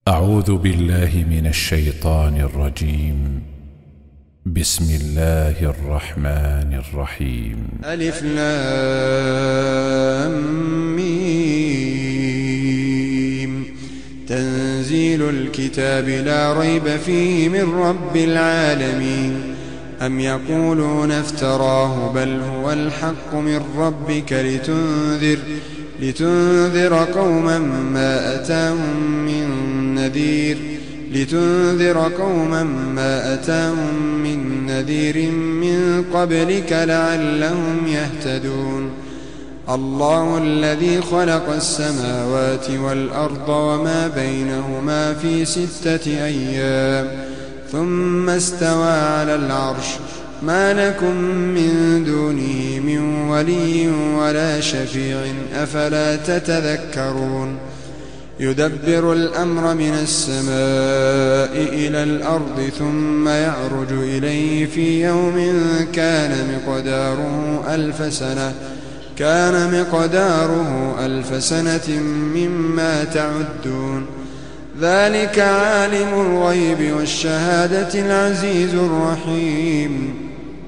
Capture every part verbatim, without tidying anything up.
أعوذ بالله من الشيطان الرجيم. بسم الله الرحمن الرحيم. ألف لام ميم. تنزيل الكتاب لا ريب فيه من رب العالمين. أم يقولون افتراه بل هو الحق من ربك لتنذر لتنذر قوما ما أتاهم من نذير لتنذر قوما ما أتاهم من نذير من قبلك لعلهم يهتدون. الله الذي خلق السماوات والأرض وما بينهما في ستة أيام ثم استوى على العرش ما لكم من دونه من ولي ولا شفيع أفلا تتذكرون. يدبر الأمر من السماء إلى الأرض ثم يعرج إليه في يوم كان مقداره ألف سنة كان مقداره ألف سنة مما تعدون. ذلك عالم الغيب والشهادة العزيز الرحيم.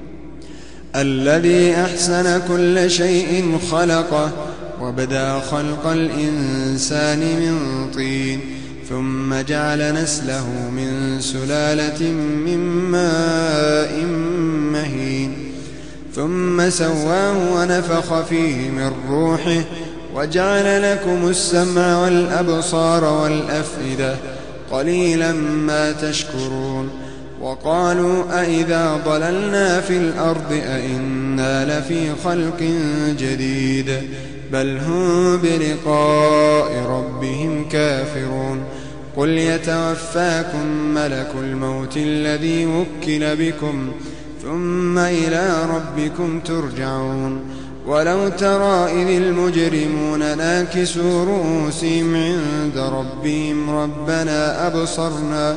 الذي أحسن كل شيء خلقه وبدأ خلق الإنسان من طين ثم جعل نسله من سلالة من ماء مهين ثم سواه ونفخ فيه من روحه وجعل لكم السمع والأبصار والأفئدة قليلا ما تشكرون. وقالوا أئذا ضللنا في الأرض أئنا لفي خلق جديد بل هم بلقاء ربهم كافرون. قل يتوفاكم ملك الموت الذي وكل بكم ثم إلى ربكم ترجعون. ولو ترى إذ المجرمون ناكسوا رؤوسهم عند ربهم ربنا أبصرنا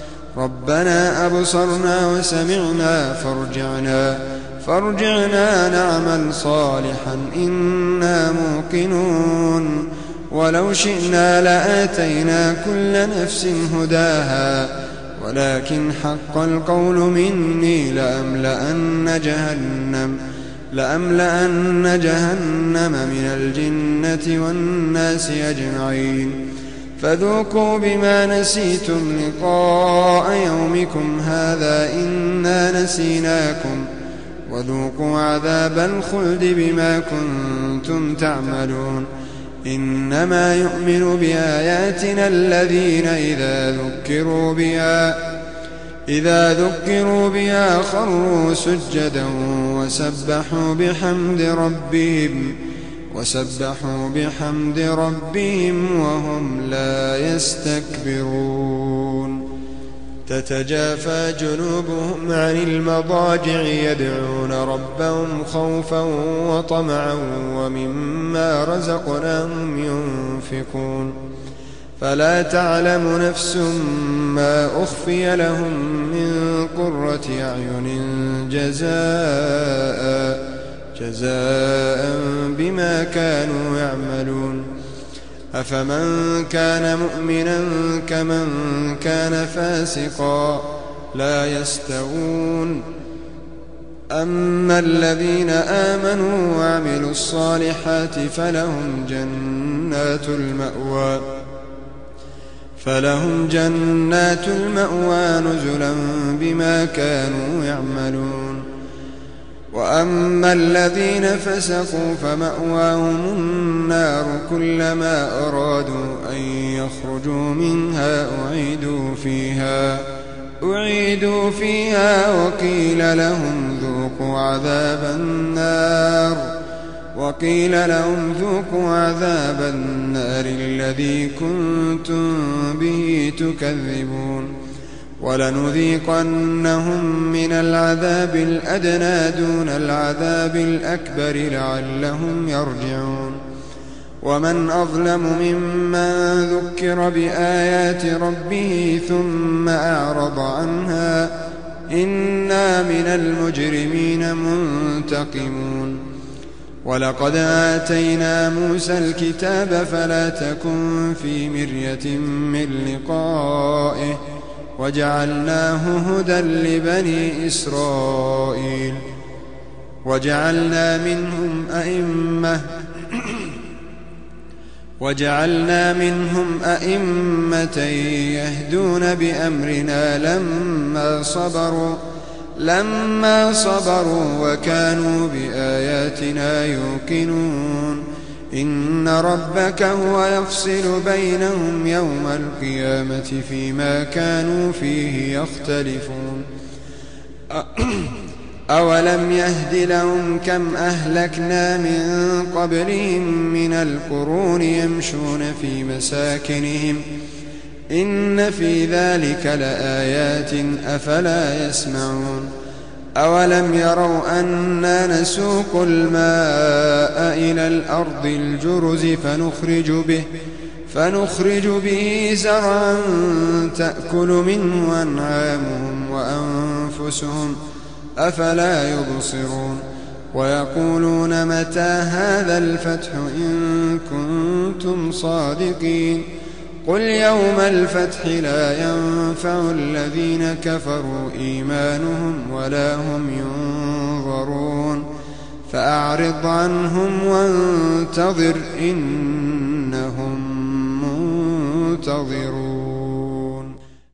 ربنا أبصرنا وسمعنا فارجعنا فارجعنا نعمل صالحا إنا موقنون. ولو شئنا لآتينا كل نفس هداها ولكن حق القول مني لأملأن جهنم لأملأن جهنم من الجنة والناس أجمعين. فذوقوا بما نسيتم لقاء يومكم هذا إنا نسيناكم وذوقوا عذاب الخلد بما كنتم تعملون. إنما يؤمن بآياتنا الذين إذا ذكروا بها إذا ذكروا بها خروا سجدا وسبحوا بحمد ربهم وسبحوا بحمد ربهم وهم لا يستكبرون. تتجافى جنوبهم عن المضاجع يدعون ربهم خوفا وطمعا ومما رزقناهم ينفقون. فلا تعلم نفس ما أخفي لهم من قرة أعين جزاء جزاء بما كانوا يعملون. أفمن كان مؤمنا كمن كان فاسقا لا يستوون. أما الذين آمنوا وعملوا الصالحات فلهم جنات المأوى فلهم جنات المأوى نزلا بما كانوا يعملون. وأما الذين فسقوا فمأواهم النار كلما أرادوا أن يخرجوا منها أعيدوا فيها أعيدوا فيها وقيل لهم ذوقوا عذاب النار وقيل لهم ذوقوا عذاب النار الذي كنتم به تكذبون. ولنذيقنهم من العذاب الأدنى دون العذاب الأكبر لعلهم يرجعون. ومن أظلم ممن ذكر بآيات ربه ثم أعرض عنها إنا من المجرمين منتقمون. ولقد آتينا موسى الكتاب فلا تكن في مرية من لقائه وجعلناه هدى لبني إسرائيل وجعلنا منهم أئمة وجعلنا منهم أئمة يهدون بأمرنا لما صبروا لما صبروا وكانوا بآياتنا يوقنون إن ربك هو يفصل بينهم يوم القيامة فيما كانوا فيه يختلفون أولم يهد لهم كم أهلكنا من قبلهم من القرون يمشون في مساكنهم إن في ذلك لآيات أفلا يسمعون أولم يروا أنا نسوق الماء إلى الأرض الجرز فنخرج به فنخرج به زرعا تأكل منه أنعامهم وأنفسهم أفلا يبصرون ويقولون متى هذا الفتح إن كنتم صادقين قل يوم الفتح لا ينفع الذين كفروا إيمانهم ولا هم ينظرون فأعرض عنهم وانتظر إنهم منتظرون.